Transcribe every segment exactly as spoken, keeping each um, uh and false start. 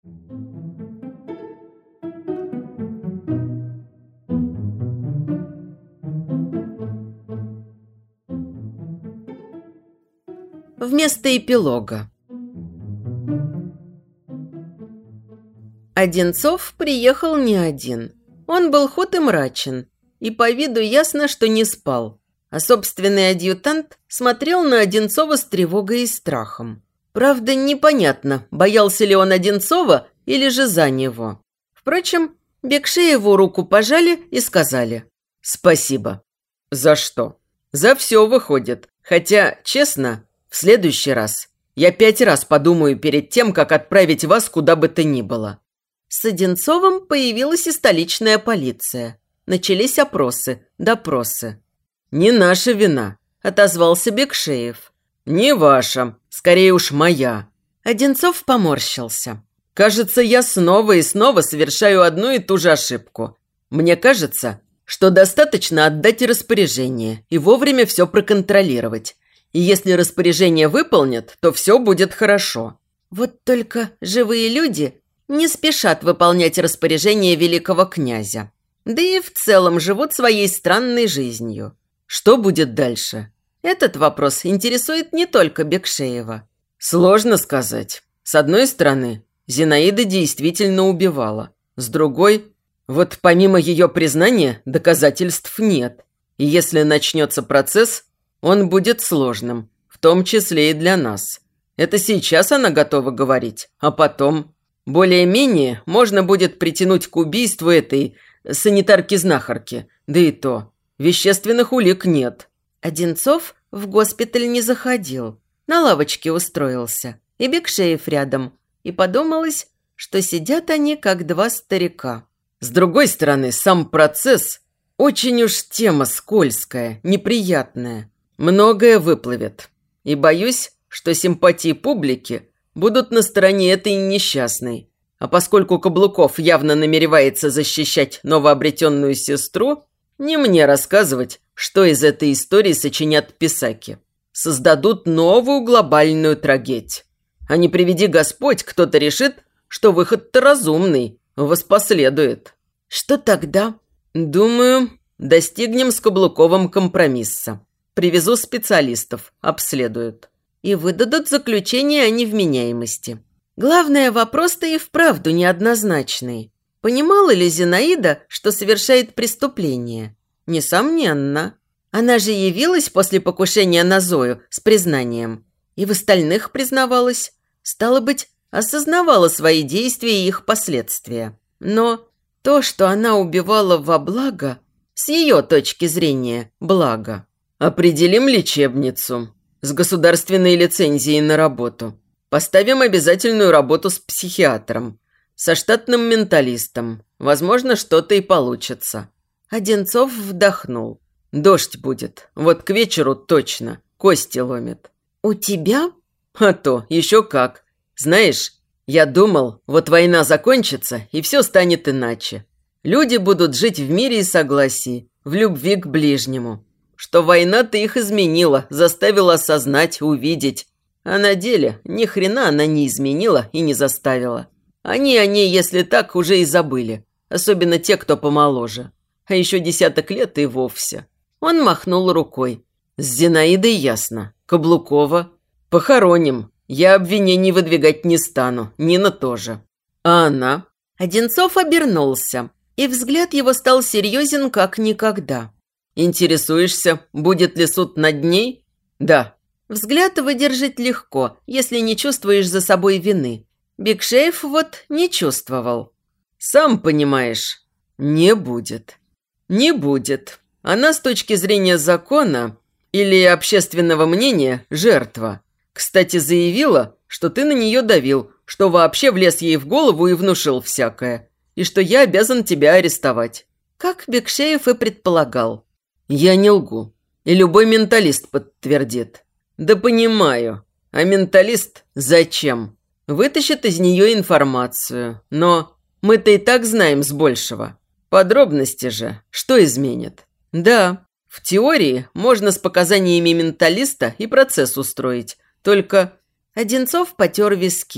Вместо эпилога. Одинцов приехал не один. Он был худ и мрачен, и по виду ясно, что не спал. А собственный адъютант смотрел на Одинцова с тревогой и страхом. Правда, непонятно, боялся ли он Одинцова или же за него. Впрочем, Бекшееву руку пожали и сказали: «Спасибо». «За что?» «За все выходит. Хотя, честно, в следующий раз я пять раз подумаю перед тем, как отправить вас куда бы то ни было». С Одинцовым появилась и столичная полиция. Начались опросы, допросы. «Не наша вина», – отозвался Бекшеев. «Не ваша, скорее уж моя». Одинцов поморщился. «Кажется, я снова и снова совершаю одну и ту же ошибку. Мне кажется, что достаточно отдать распоряжение и вовремя все проконтролировать. И если распоряжение выполнят, то все будет хорошо». Вот только живые люди не спешат выполнять распоряжение великого князя. Да и в целом живут своей странной жизнью. Что будет дальше? Этот вопрос интересует не только Бекшеева. Сложно сказать. С одной стороны, Зинаида действительно убивала. С другой, вот помимо ее признания, доказательств нет. И если начнется процесс, он будет сложным, в том числе и для нас. Это сейчас она готова говорить, а потом... Более-менее можно будет притянуть к убийству этой санитарки-знахарки. Да и то, вещественных улик нет. Одинцов в госпиталь не заходил. На лавочке устроился. И Бекшеев рядом. И подумалось, что сидят они, как два старика. С другой стороны, сам процесс очень уж тема скользкая, неприятная. Многое выплывет. И боюсь, что симпатии публики будут на стороне этой несчастной. А поскольку Каблуков явно намеревается защищать новообретенную сестру, не мне рассказывать, что из этой истории сочинят писаки. Создадут новую глобальную трагедию. А не приведи Господь, кто-то решит, что выход-то разумный, воспоследует. Что тогда? Думаю, достигнем с Каблуковым компромисса. Привезу специалистов, обследуют. И выдадут заключение о невменяемости. Главное, вопрос-то и вправду неоднозначный. Понимала ли Зинаида, что совершает преступление? Несомненно. Она же явилась после покушения на Зою с признанием. И в остальных признавалась. Стало быть, осознавала свои действия и их последствия. Но то, что она убивала во благо, с ее точки зрения, благо. Определим лечебницу с государственной лицензией на работу. Поставим обязательную работу с психиатром, со штатным менталистом. Возможно, что-то и получится. Одинцов вдохнул. Дождь будет. Вот к вечеру точно. Кости ломит. У тебя? А то, еще как. Знаешь, я думал, вот война закончится, и все станет иначе. Люди будут жить в мире и согласии, в любви к ближнему. Что война-то их изменила, заставила осознать, увидеть. А на деле ни хрена она не изменила и не заставила. Они о ней, если так, уже и забыли. Особенно те, кто помоложе. А еще десяток лет и вовсе. Он махнул рукой. С Зинаидой ясно. Каблукова похороним. Я обвинений выдвигать не стану. Нина тоже. А она? Одинцов обернулся. И взгляд его стал серьезен, как никогда. Интересуешься, будет ли суд над ней? Да. Взгляд выдержать легко, если не чувствуешь за собой вины. Бекшеев вот не чувствовал. Сам понимаешь, не будет. Не будет. Она с точки зрения закона или общественного мнения жертва. Кстати, заявила, что ты на нее давил, что вообще влез ей в голову и внушил всякое, и что я обязан тебя арестовать. Как Бекшеев и предполагал. Я не лгу. И любой менталист подтвердит. Да понимаю. А менталист зачем? Вытащит из нее информацию. Но мы-то и так знаем с большего. Подробности же что изменит? Да, в теории можно с показаниями менталиста и процесс устроить. Только Одинцов потер виски.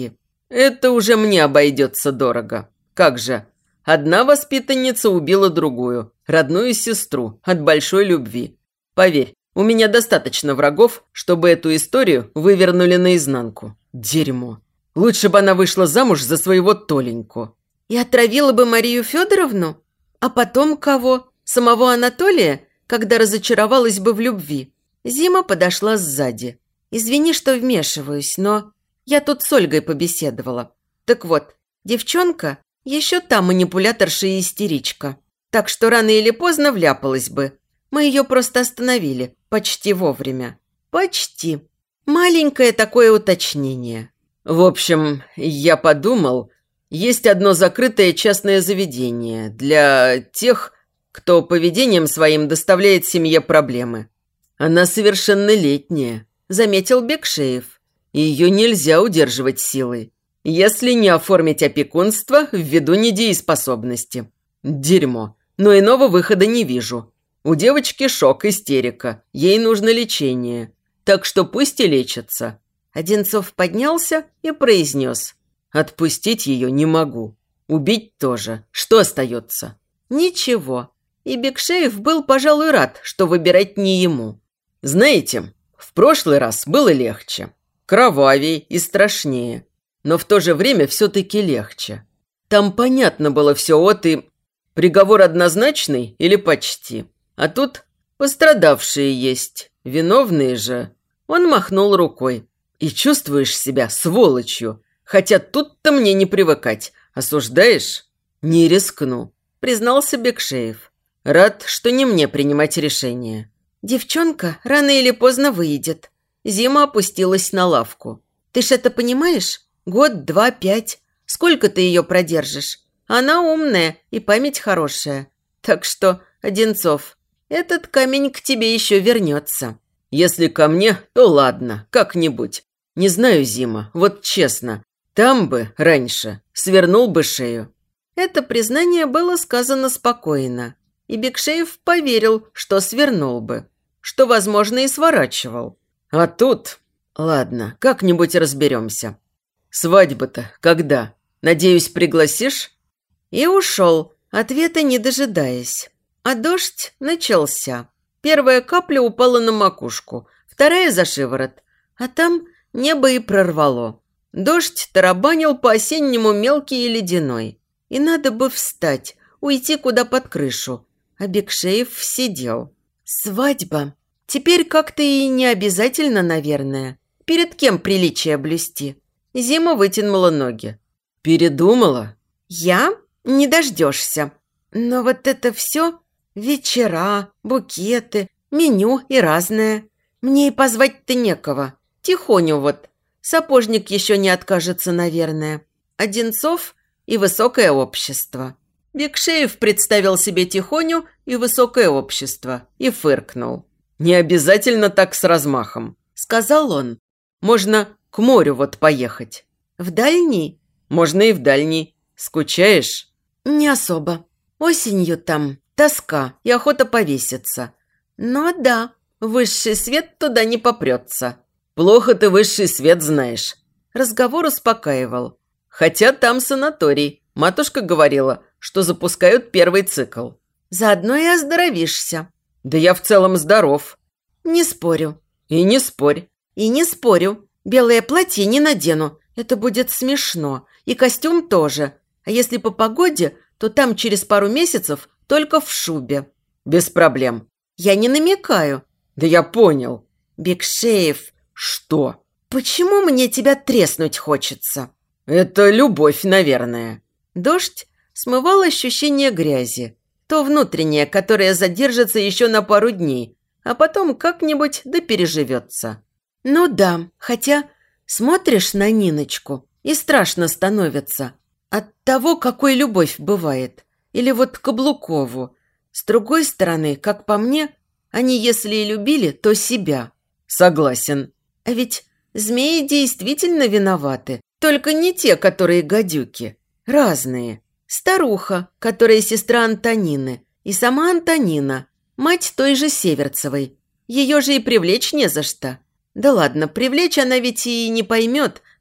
Это уже мне обойдется дорого. Как же? Одна воспитанница убила другую, родную сестру, от большой любви. Поверь, у меня достаточно врагов, чтобы эту историю вывернули наизнанку. Дерьмо. Лучше бы она вышла замуж за своего Толеньку. И отравила бы Марию Федоровну? А потом кого? Самого Анатолия, когда разочаровалась бы в любви? Зима подошла сзади. Извини, что вмешиваюсь, но я тут с Ольгой побеседовала. Так вот, девчонка еще та манипуляторша и истеричка. Так что рано или поздно вляпалась бы. Мы ее просто остановили. Почти вовремя. Почти. Маленькое такое уточнение. В общем, я подумал, есть одно закрытое частное заведение для тех, кто поведением своим доставляет семье проблемы. Она совершеннолетняя, заметил Бекшеев. Ее нельзя удерживать силой, если не оформить опекунство ввиду недееспособности. Дерьмо, но иного выхода не вижу. У девочки шок, истерика, ей нужно лечение, так что пусть и лечится. Одинцов поднялся и произнес. Отпустить ее не могу. Убить тоже. Что остается? Ничего. И Бекшеев был, пожалуй, рад, что выбирать не ему. Знаете, в прошлый раз было легче. Кровавее и страшнее. Но в то же время все-таки легче. Там понятно было все от и... Приговор однозначный или почти. А тут пострадавшие есть. Виновные же. Он махнул рукой. И чувствуешь себя сволочью. Хотя тут-то мне не привыкать. Осуждаешь? Не рискну, признался Бекшеев. Рад, что не мне принимать решение. Девчонка рано или поздно выйдет. Зима опустилась на лавку. Ты ж это понимаешь? Год, два, пять. Сколько ты ее продержишь? Она умная и память хорошая. Так что, Одинцов, этот камень к тебе еще вернется. Если ко мне, то ладно, как-нибудь. Не знаю, Зима, вот честно. Там бы, раньше, свернул бы шею. Это признание было сказано спокойно. И Бекшеев поверил, что свернул бы. Что, возможно, и сворачивал. А тут... Ладно, как-нибудь разберемся. Свадьба-то когда? Надеюсь, пригласишь? И ушел, ответа не дожидаясь. А дождь начался. Первая капля упала на макушку, вторая за шиворот. А там небо и прорвало. Дождь тарабанил по-осеннему мелкий и ледяной. И надо бы встать, уйти куда под крышу. А Бекшеев сидел. Свадьба. Теперь как-то и не обязательно, наверное. Перед кем приличие блюсти? Зима вытянула ноги. Передумала? Я? Не дождешься. Но вот это все... Вечера, букеты, меню и разное. Мне и позвать-то некого. Тихоню вот. Сапожник еще не откажется, наверное. Одинцов и высокое общество. Бекшеев представил себе Тихоню и высокое общество и фыркнул. «Не обязательно так с размахом», – сказал он. «Можно к морю вот поехать». «В дальний?» «Можно и в дальний. Скучаешь?» «Не особо. Осенью там тоска и охота повеситься. Но да, высший свет туда не попрется». «Плохо ты высший свет знаешь». Разговор успокаивал. «Хотя там санаторий. Матушка говорила, что запускают первый цикл». «Заодно и оздоровишься». «Да я в целом здоров». «Не спорю». «И не спорь». «И не спорю. Белое платье не надену. Это будет смешно. И костюм тоже. А если по погоде, то там через пару месяцев только в шубе». «Без проблем». «Я не намекаю». «Да я понял». «Бекшеев». «Что?» «Почему мне тебя треснуть хочется?» «Это любовь, наверное». Дождь смывал ощущение грязи. То внутреннее, которое задержится еще на пару дней, а потом как-нибудь да переживется. Ну да, хотя смотришь на Ниночку и страшно становится. От того, какой любовь бывает. Или вот Каблукову. С другой стороны, как по мне, они, если и любили, то себя. Согласен. А ведь змеи действительно виноваты. Только не те, которые гадюки. Разные. Старуха, которая сестра Антонины. И сама Антонина, мать той же Северцевой. Ее же и привлечь не за что. Да ладно, привлечь она ведь и не поймет,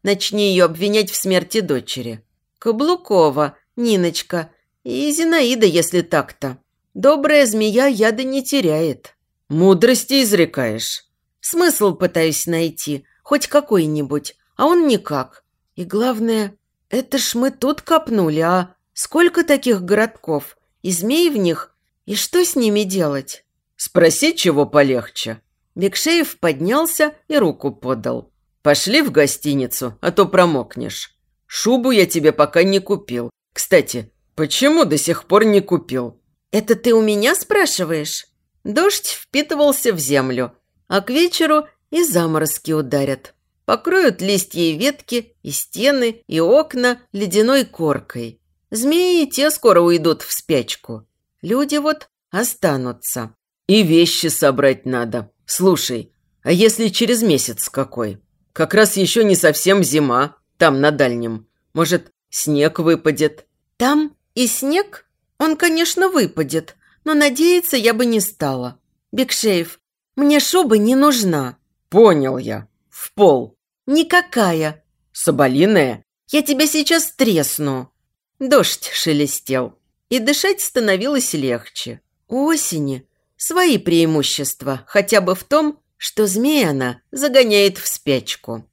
начни ее обвинять в смерти дочери. Каблукова, Ниночка и Зинаида, если так-то. Добрая змея яда не теряет. Мудрости изрекаешь. Смысл пытаюсь найти, хоть какой-нибудь, а он никак. И главное, это ж мы тут копнули, а сколько таких городков, и змей в них, и что с ними делать? Спроси, чего полегче. Бекшеев поднялся и руку подал. Пошли в гостиницу, а то промокнешь. Шубу я тебе пока не купил. Кстати, почему до сих пор не купил? Это ты у меня спрашиваешь? Дождь впитывался в землю, а к вечеру и заморозки ударят. Покроют листья и ветки, и стены, и окна ледяной коркой. Змеи и те скоро уйдут в спячку. Люди вот останутся. И вещи собрать надо. Слушай, а если через месяц какой? Как раз еще не совсем зима, там на дальнем. Может, снег выпадет? Там и снег? Он, конечно, выпадет, но надеяться я бы не стала. Бекшеев, мне шуба не нужна. Понял я. В пол. Никакая. Соболиная? Я тебя сейчас тресну. Дождь шелестел, и дышать становилось легче. У осени свои преимущества, хотя бы в том, что змея она загоняет в спячку.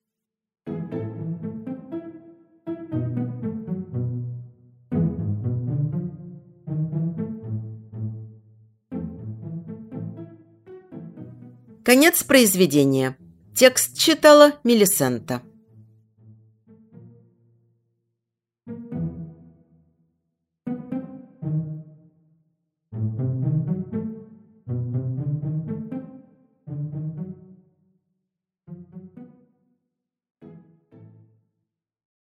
Конец произведения. Текст читала Мелисента.